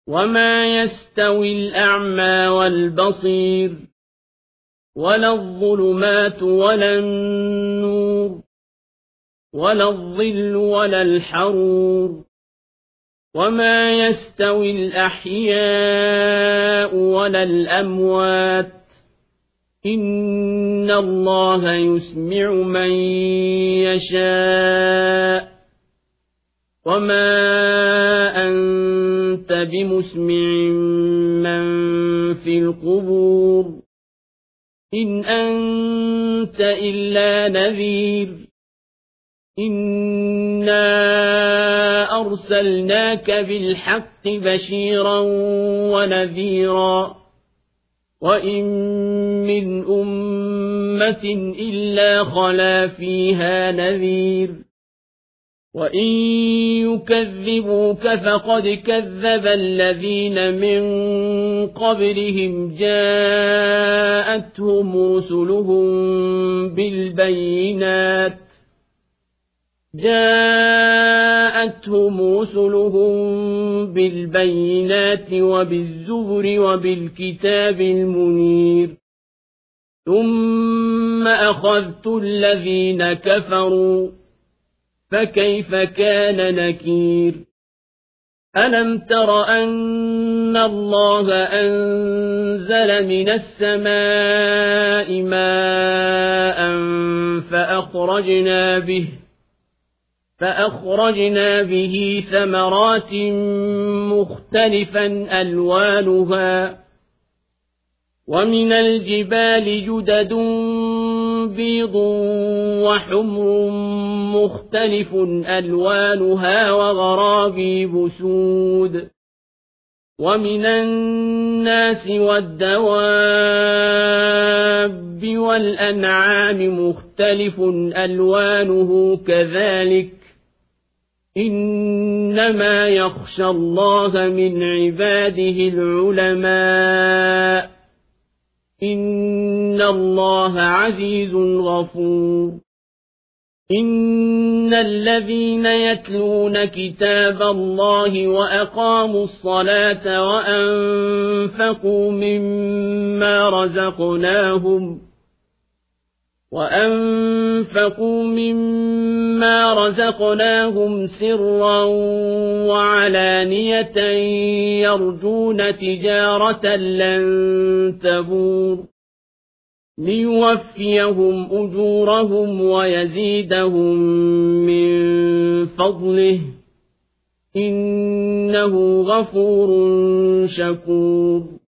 وما يستوي الأعمى والبصير ولا الظلمات ولا النور ولا الظل ولا الحرور وما يستوي الأحياء ولا الأموات إن الله يسمع من يشاء وما أنت بمسمع من في القبور إن أنت إلا نذير إنا أرسلناك بالحق بشيرا ونذيرا وإن من أمة إلا خلا فيها نذير وإن يكذبوك فقد كذب الذين من قبلهم جاءتهم رسلهم بالبينات وبالزبر وبالكتاب المنير ثم أخذت الذين كفروا فكيف كان نكير ألم تر أن الله أنزل من السماء ماء فأخرجنا به ثمرات مختلفا ألوانها ومن الجبال جدد بيض وحمر مختلف ألوانها وغرابيب سود ومن الناس والدواب والأنعام مختلف ألوانه كذلك إنما يخشى الله من عباده العلماء إن الله عزيز غفور إن الذين يتلون كتاب الله وأقاموا الصلاة وأنفقوا مما رزقناهم سرا وعلانية يرجون تجارة لن تبور ليوفيهم أجورهم ويزيدهم من فضله إنه غفور شكور